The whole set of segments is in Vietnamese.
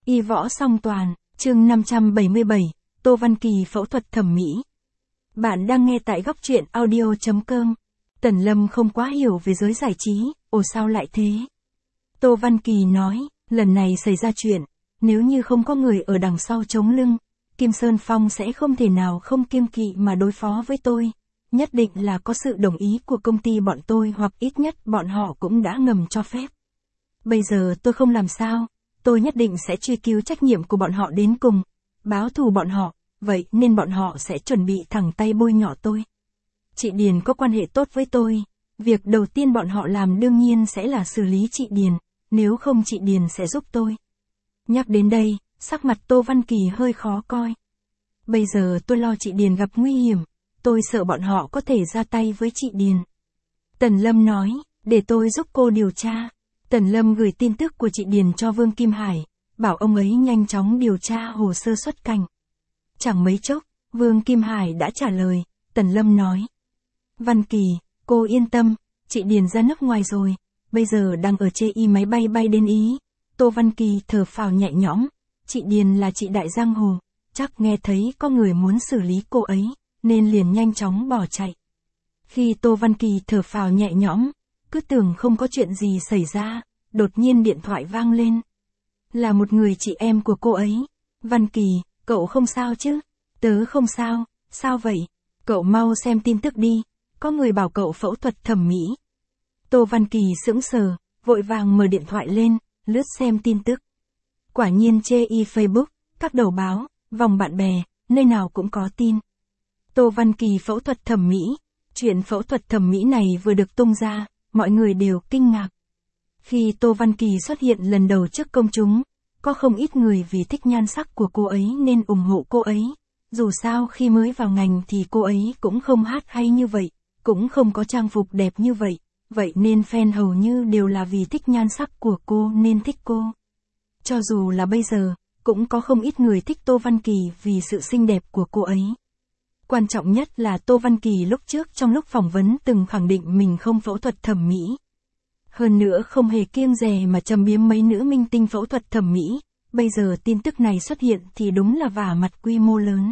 Y võ song toàn, chương 577, Tô Văn Kỳ phẫu thuật thẩm mỹ. Bạn đang nghe tại góc truyện audio.com. Tần Lâm không quá hiểu về giới giải trí, ồ sao lại thế? Tô Văn Kỳ nói, lần này xảy ra chuyện, nếu như không có người ở đằng sau chống lưng, Kim Sơn Phong sẽ không thể nào không kiêng kỵ mà đối phó với tôi. Nhất định là có sự đồng ý của công ty bọn tôi hoặc ít nhất bọn họ cũng đã ngầm cho phép. Bây giờ tôi không làm sao, tôi nhất định sẽ truy cứu trách nhiệm của bọn họ đến cùng, báo thù bọn họ, vậy nên bọn họ sẽ chuẩn bị thẳng tay bôi nhọ tôi. Chị Điền có quan hệ tốt với tôi, việc đầu tiên bọn họ làm đương nhiên sẽ là xử lý chị Điền, nếu không chị Điền sẽ giúp tôi. Nhắc đến đây, sắc mặt Tô Văn Kỳ hơi khó coi. Bây giờ tôi lo chị Điền gặp nguy hiểm, tôi sợ bọn họ có thể ra tay với chị Điền. Tần Lâm nói, để tôi giúp cô điều tra. Tần Lâm gửi tin tức của chị Điền cho Vương Kim Hải, bảo ông ấy nhanh chóng điều tra hồ sơ xuất cảnh. Chẳng mấy chốc, Vương Kim Hải đã trả lời, Tần Lâm nói. Văn Kỳ, cô yên tâm, chị Điền ra nước ngoài rồi, bây giờ đang ở chê y máy bay bay đến Ý. Tô Văn Kỳ thở phào nhẹ nhõm, chị Điền là chị đại giang hồ, chắc nghe thấy có người muốn xử lý cô ấy, nên liền nhanh chóng bỏ chạy. Khi Tô Văn Kỳ thở phào nhẹ nhõm, cứ tưởng không có chuyện gì xảy ra, đột nhiên điện thoại vang lên. Là một người chị em của cô ấy. Văn Kỳ, cậu không sao chứ? Tớ không sao, sao vậy? Cậu mau xem tin tức đi, có người bảo cậu phẫu thuật thẩm mỹ. Tô Văn Kỳ sững sờ, vội vàng mở điện thoại lên, lướt xem tin tức. Quả nhiên chê y Facebook, các đầu báo, vòng bạn bè, nơi nào cũng có tin. Tô Văn Kỳ phẫu thuật thẩm mỹ. Chuyện phẫu thuật thẩm mỹ này vừa được tung ra, mọi người đều kinh ngạc. Khi Tô Văn Kỳ xuất hiện lần đầu trước công chúng, có không ít người vì thích nhan sắc của cô ấy nên ủng hộ cô ấy. Dù sao khi mới vào ngành thì cô ấy cũng không hát hay như vậy, cũng không có trang phục đẹp như vậy, vậy nên fan hầu như đều là vì thích nhan sắc của cô nên thích cô. Cho dù là bây giờ, cũng có không ít người thích Tô Văn Kỳ vì sự xinh đẹp của cô ấy. Quan trọng nhất là Tô Văn Kỳ lúc trước trong lúc phỏng vấn từng khẳng định mình không phẫu thuật thẩm mỹ. Hơn nữa không hề kiêng dè mà châm biếm mấy nữ minh tinh phẫu thuật thẩm mỹ, bây giờ tin tức này xuất hiện thì đúng là vả mặt quy mô lớn.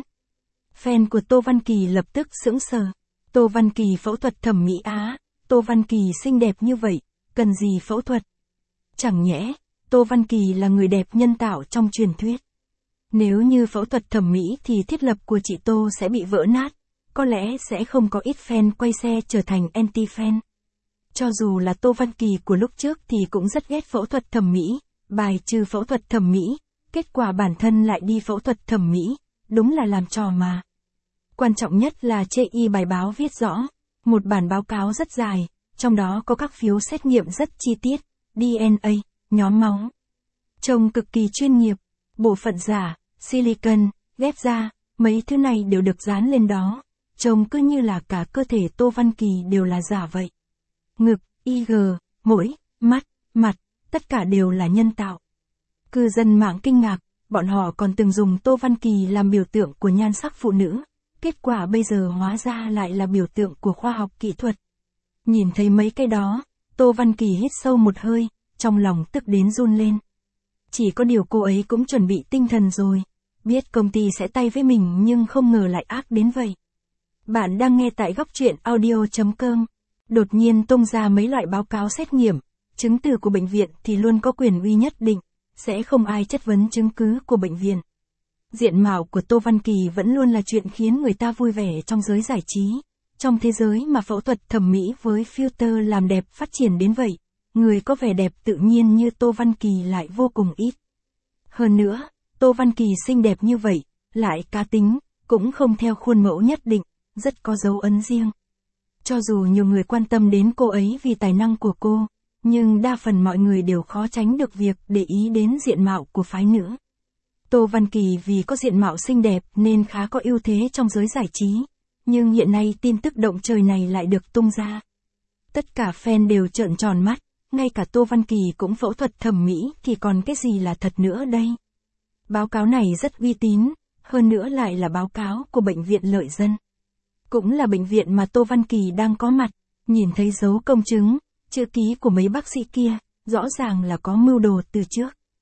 Fan của Tô Văn Kỳ lập tức sững sờ. Tô Văn Kỳ phẫu thuật thẩm mỹ á, Tô Văn Kỳ xinh đẹp như vậy, cần gì phẫu thuật? Chẳng nhẽ, Tô Văn Kỳ là người đẹp nhân tạo trong truyền thuyết. Nếu như phẫu thuật thẩm mỹ thì thiết lập của chị Tô sẽ bị vỡ nát, có lẽ sẽ không có ít fan quay xe trở thành anti-fan. Cho dù là Tô Văn Kỳ của lúc trước thì cũng rất ghét phẫu thuật thẩm mỹ, bài trừ phẫu thuật thẩm mỹ, kết quả bản thân lại đi phẫu thuật thẩm mỹ, đúng là làm trò mà. Quan trọng nhất là chê y bài báo viết rõ, một bản báo cáo rất dài, trong đó có các phiếu xét nghiệm rất chi tiết, DNA, nhóm máu. Trông cực kỳ chuyên nghiệp, bộ phận giả, silicon, ghép da, mấy thứ này đều được dán lên đó, trông cứ như là cả cơ thể Tô Văn Kỳ đều là giả vậy. Ngực, IG, mũi, mắt, mặt, tất cả đều là nhân tạo. Cư dân mạng kinh ngạc, bọn họ còn từng dùng Tô Văn Kỳ làm biểu tượng của nhan sắc phụ nữ, kết quả bây giờ hóa ra lại là biểu tượng của khoa học kỹ thuật. Nhìn thấy mấy cái đó, Tô Văn Kỳ hít sâu một hơi, trong lòng tức đến run lên. Chỉ có điều cô ấy cũng chuẩn bị tinh thần rồi, biết công ty sẽ tay với mình nhưng không ngờ lại ác đến vậy. Bạn đang nghe tại góc truyện audio.com. Đột nhiên tung ra mấy loại báo cáo xét nghiệm, chứng từ của bệnh viện thì luôn có quyền uy nhất định, sẽ không ai chất vấn chứng cứ của bệnh viện. Diện mạo của Tô Văn Kỳ vẫn luôn là chuyện khiến người ta vui vẻ trong giới giải trí. Trong thế giới mà phẫu thuật thẩm mỹ với filter làm đẹp phát triển đến vậy, người có vẻ đẹp tự nhiên như Tô Văn Kỳ lại vô cùng ít. Hơn nữa, Tô Văn Kỳ xinh đẹp như vậy, lại cá tính, cũng không theo khuôn mẫu nhất định, rất có dấu ấn riêng. Cho dù nhiều người quan tâm đến cô ấy vì tài năng của cô, nhưng đa phần mọi người đều khó tránh được việc để ý đến diện mạo của phái nữ. Tô Văn Kỳ vì có diện mạo xinh đẹp nên khá có ưu thế trong giới giải trí, nhưng hiện nay tin tức động trời này lại được tung ra. Tất cả fan đều trợn tròn mắt, ngay cả Tô Văn Kỳ cũng phẫu thuật thẩm mỹ thì còn cái gì là thật nữa đây. Báo cáo này rất uy tín, hơn nữa lại là báo cáo của Bệnh viện Lợi Dân. Cũng là bệnh viện mà Tô Văn Kỳ đang có mặt, nhìn thấy dấu công chứng, chữ ký của mấy bác sĩ kia, rõ ràng là có mưu đồ từ trước.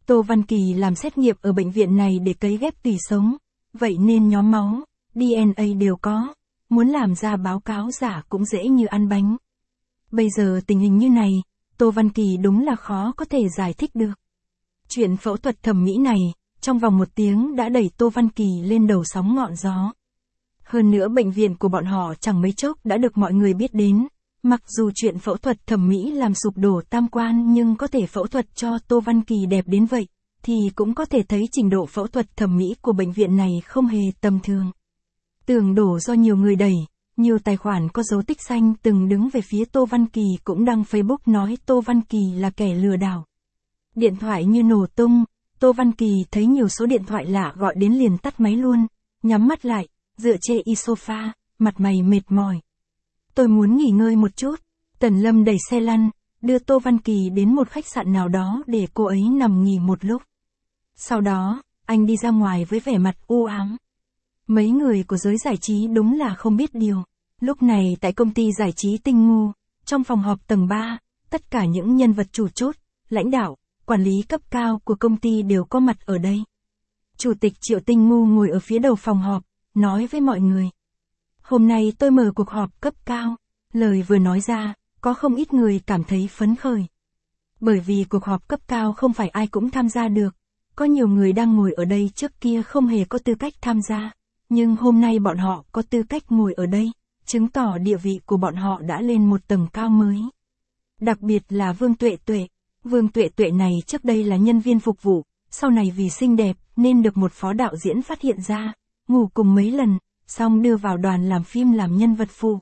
Tô Văn Kỳ làm xét nghiệm ở bệnh viện này để cấy ghép tủy sống, vậy nên nhóm máu, DNA đều có, muốn làm ra báo cáo giả cũng dễ như ăn bánh. Bây giờ tình hình như này, Tô Văn Kỳ đúng là khó có thể giải thích được. Chuyện phẫu thuật thẩm mỹ này, trong vòng 1 tiếng đã đẩy Tô Văn Kỳ lên đầu sóng ngọn gió. Hơn nữa bệnh viện của bọn họ chẳng mấy chốc đã được mọi người biết đến. Mặc dù chuyện phẫu thuật thẩm mỹ làm sụp đổ tam quan nhưng có thể phẫu thuật cho Tô Văn Kỳ đẹp đến vậy, thì cũng có thể thấy trình độ phẫu thuật thẩm mỹ của bệnh viện này không hề tầm thường. Tường đổ do nhiều người đẩy, nhiều tài khoản có dấu tích xanh từng đứng về phía Tô Văn Kỳ cũng đăng Facebook nói Tô Văn Kỳ là kẻ lừa đảo. Điện thoại như nổ tung, Tô Văn Kỳ thấy nhiều số điện thoại lạ gọi đến liền tắt máy luôn, nhắm mắt lại, dựa trên sofa, mặt mày mệt mỏi. Tôi muốn nghỉ ngơi một chút. Tần Lâm đẩy xe lăn, đưa Tô Văn Kỳ đến một khách sạn nào đó để cô ấy nằm nghỉ một lúc. Sau đó, anh đi ra ngoài với vẻ mặt u ám. Mấy người của giới giải trí đúng là không biết điều. Lúc này tại công ty giải trí Tinh Ngu, trong phòng họp tầng 3, tất cả những nhân vật chủ chốt, lãnh đạo, quản lý cấp cao của công ty đều có mặt ở đây. Chủ tịch Triệu Tinh Ngu ngồi ở phía đầu phòng họp, nói với mọi người. Hôm nay tôi mở cuộc họp cấp cao. Lời vừa nói ra, có không ít người cảm thấy phấn khởi. Bởi vì cuộc họp cấp cao không phải ai cũng tham gia được. Có nhiều người đang ngồi ở đây trước kia không hề có tư cách tham gia. Nhưng hôm nay bọn họ có tư cách ngồi ở đây, chứng tỏ địa vị của bọn họ đã lên một tầng cao mới. Đặc biệt là Vương Tuệ Tuệ. Vương Tuệ Tuệ này trước đây là nhân viên phục vụ, sau này vì xinh đẹp nên được một phó đạo diễn phát hiện ra, ngủ cùng mấy lần, xong đưa vào đoàn làm phim làm nhân vật phụ.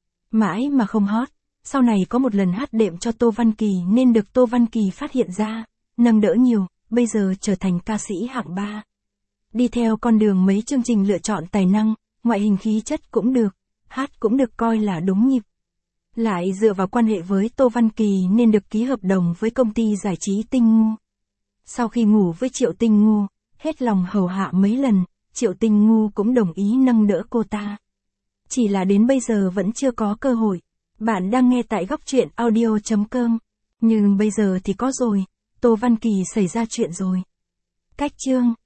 Mãi mà không hot, sau này có một lần hát đệm cho Tô Văn Kỳ nên được Tô Văn Kỳ phát hiện ra, nâng đỡ nhiều, bây giờ trở thành ca sĩ hạng 3. Đi theo con đường mấy chương trình lựa chọn tài năng, ngoại hình khí chất cũng được, hát cũng được coi là đúng nhịp. Lại dựa vào quan hệ với Tô Văn Kỳ nên được ký hợp đồng với công ty giải trí Tinh Ngu. Sau khi ngủ với Triệu Tinh Ngu, hết lòng hầu hạ mấy lần, Triệu Tinh Ngu cũng đồng ý nâng đỡ cô ta. Chỉ là đến bây giờ vẫn chưa có cơ hội. Bạn đang nghe tại góc truyện audio.com. Nhưng bây giờ thì có rồi, Tô Văn Kỳ xảy ra chuyện rồi. Cách chương